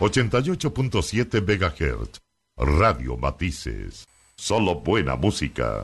88.7 MHz. Radio Matices. Solo buena música.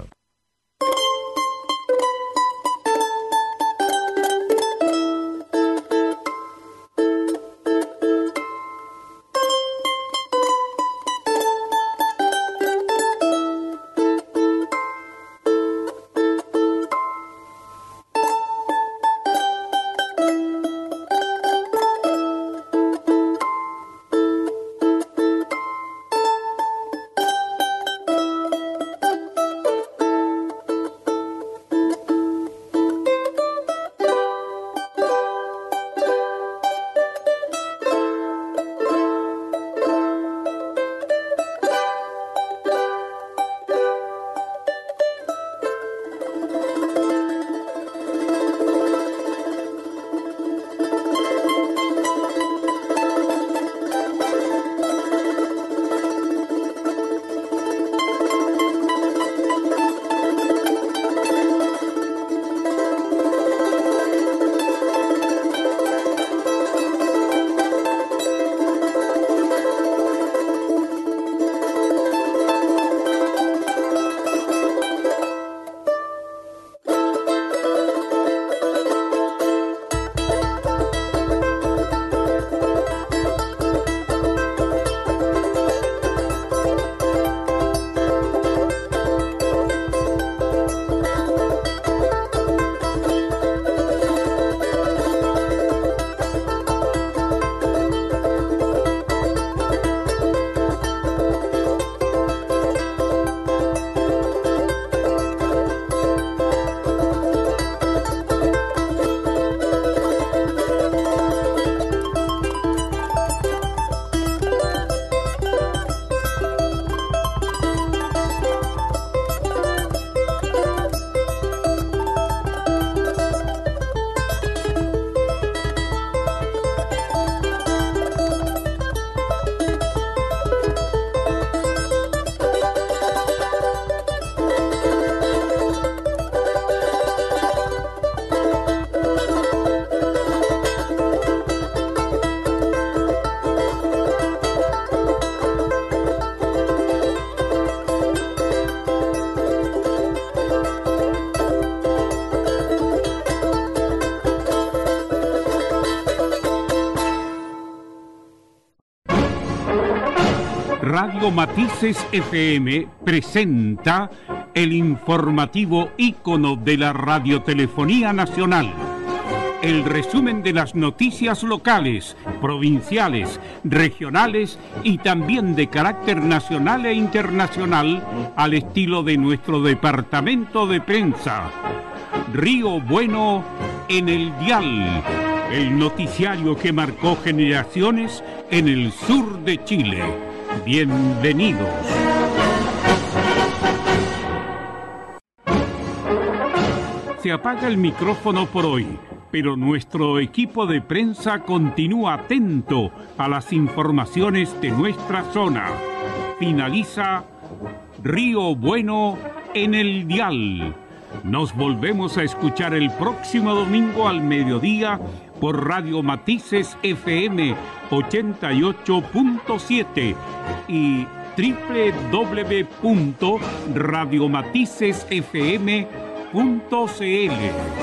Radio Matices FM presenta el informativo ícono de la Radiotelefonía Nacional. El resumen de las noticias locales, provinciales, regionales y también de carácter nacional e internacional al estilo de nuestro departamento de prensa. Río Bueno en el dial, el noticiario que marcó generaciones en el sur de Chile. Bienvenidos. Se apaga el micrófono por hoy, pero nuestro equipo de prensa continúa atento a las informaciones de nuestra zona. Finaliza Río Bueno en el dial. Nos volvemos a escuchar el próximo domingo al mediodía por Radio Matices FM 88.7 y www.radiomaticesfm.cl.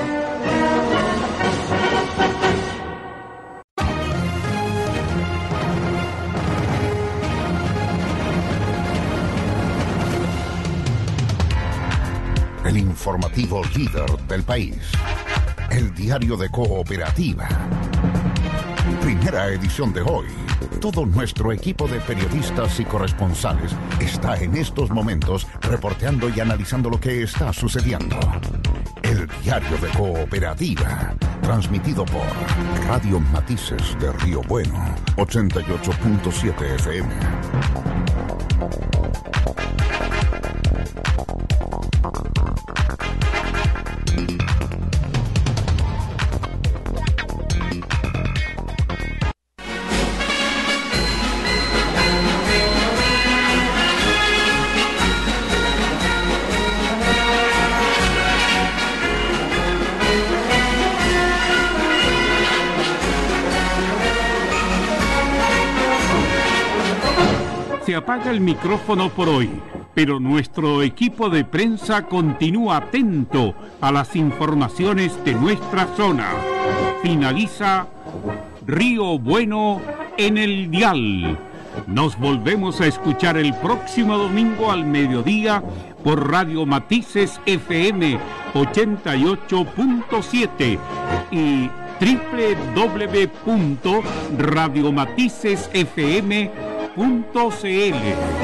El informativo líder del país. El diario de Cooperativa. Primera edición de hoy. Todo nuestro equipo de periodistas y corresponsales está en estos momentos reporteando y analizando lo que está sucediendo. El diario de Cooperativa. Transmitido por Radio Matices de Río Bueno, 88.7 FM. Se apaga el micrófono por hoy, pero nuestro equipo de prensa continúa atento a las informaciones de nuestra zona. Finaliza Río Bueno en el dial. Nos volvemos a escuchar el próximo domingo al mediodía por Radio Matices FM 88.7 y www.radiomaticesfm.cl.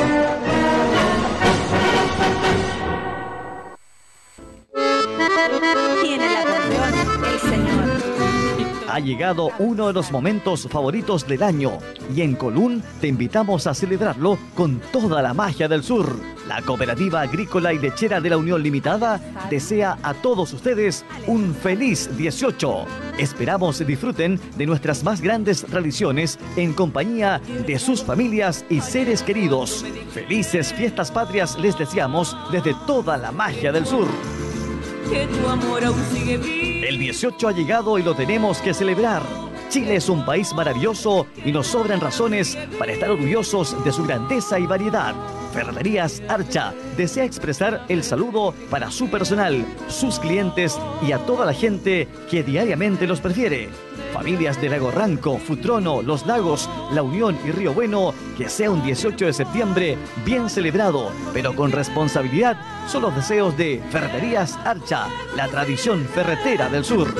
Tiene el acordeón el señor. Ha llegado uno de los momentos favoritos del año y en Colún te invitamos a celebrarlo con toda la magia del sur. La Cooperativa Agrícola y Lechera de la Unión Limitada desea a todos ustedes un feliz 18. Esperamos disfruten de nuestras más grandes tradiciones en compañía de sus familias y seres queridos. Felices fiestas patrias les deseamos desde toda la magia del sur. Que tu amor aún sigue vivo. El 18 ha llegado y lo tenemos que celebrar. Chile es un país maravilloso y nos sobran razones para estar orgullosos de su grandeza y variedad. Ferreterías Archa desea expresar el saludo para su personal, sus clientes y a toda la gente que diariamente los prefiere. Familias de Lago Ranco, Futrono, Los Lagos, La Unión y Río Bueno, que sea un 18 de septiembre bien celebrado, pero con responsabilidad, son los deseos de Ferreterías Archa, la tradición ferretera del sur.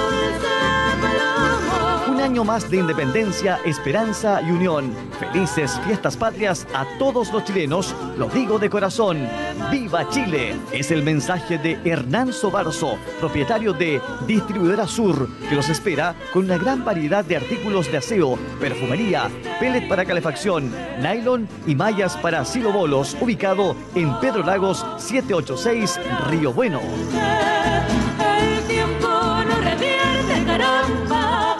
Un año más de independencia, esperanza y unión. Felices fiestas patrias a todos los chilenos, lo digo de corazón. ¡Viva Chile! Es el mensaje de Hernán Sobarzo, propietario de Distribuidora Sur, que los espera con una gran variedad de artículos de aseo, perfumería, pellet para calefacción, nylon y mallas para silobolos, ubicado en Pedro Lagos 786, Río Bueno. El tiempo no revierte, caramba.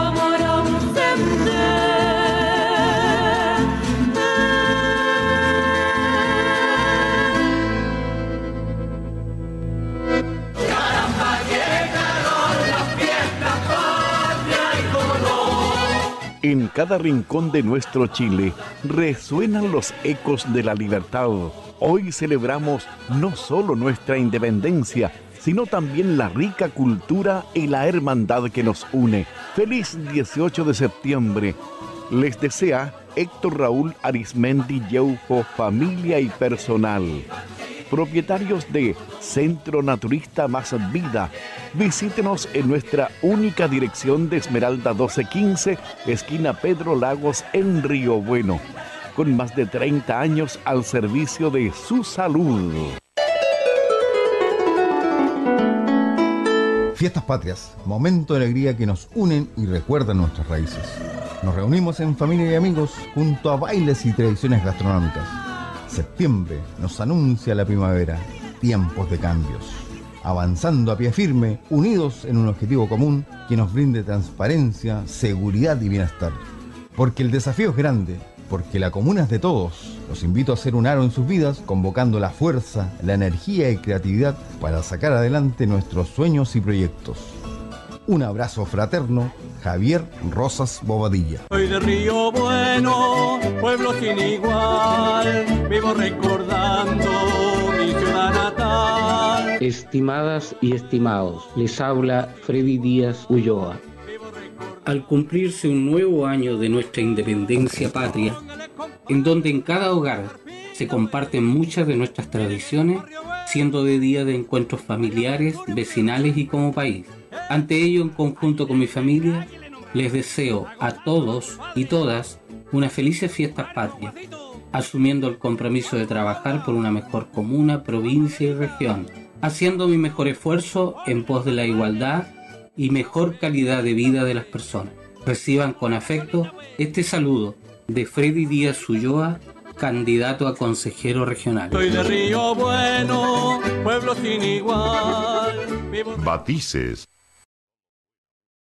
En cada rincón de nuestro Chile resuenan los ecos de la libertad. Hoy celebramos no solo nuestra independencia, sino también la rica cultura y la hermandad que nos une. Feliz 18 de septiembre. Les desea Héctor Raúl Arismendi Yeujo, familia y personal. Propietarios de Centro Naturista Más Vida. Visítenos en nuestra única dirección de Esmeralda 1215, esquina Pedro Lagos, en Río Bueno, con más de 30 años al servicio de su salud. Fiestas patrias, momento de alegría que nos unen y recuerdan nuestras raíces. Nos reunimos en familia y amigos junto a bailes y tradiciones gastronómicas. Septiembre nos anuncia la primavera, tiempos de cambios. Avanzando a pie firme, unidos en un objetivo común que nos brinde transparencia, seguridad y bienestar. Porque el desafío es grande, porque la comuna es de todos. Los invito a hacer un aro en sus vidas, convocando la fuerza, la energía y creatividad para sacar adelante nuestros sueños y proyectos. Un abrazo fraterno, Javier Rosas Bobadilla. Soy de Río Bueno, pueblo sin igual, vivo recordando mi ciudad natal. Estimadas y estimados, les habla Freddy Díaz Ulloa. Al cumplirse un nuevo año de nuestra independencia patria, en donde en cada hogar se comparten muchas de nuestras tradiciones, siendo de día de encuentros familiares, vecinales y como país. Ante ello, en conjunto con mi familia, les deseo a todos y todas unas felices fiestas patrias, asumiendo el compromiso de trabajar por una mejor comuna, provincia y región, haciendo mi mejor esfuerzo en pos de la igualdad y mejor calidad de vida de las personas. Reciban con afecto este saludo de Freddy Díaz Ulloa, candidato a consejero regional. Soy de Río Bueno, pueblo sin igual. Matices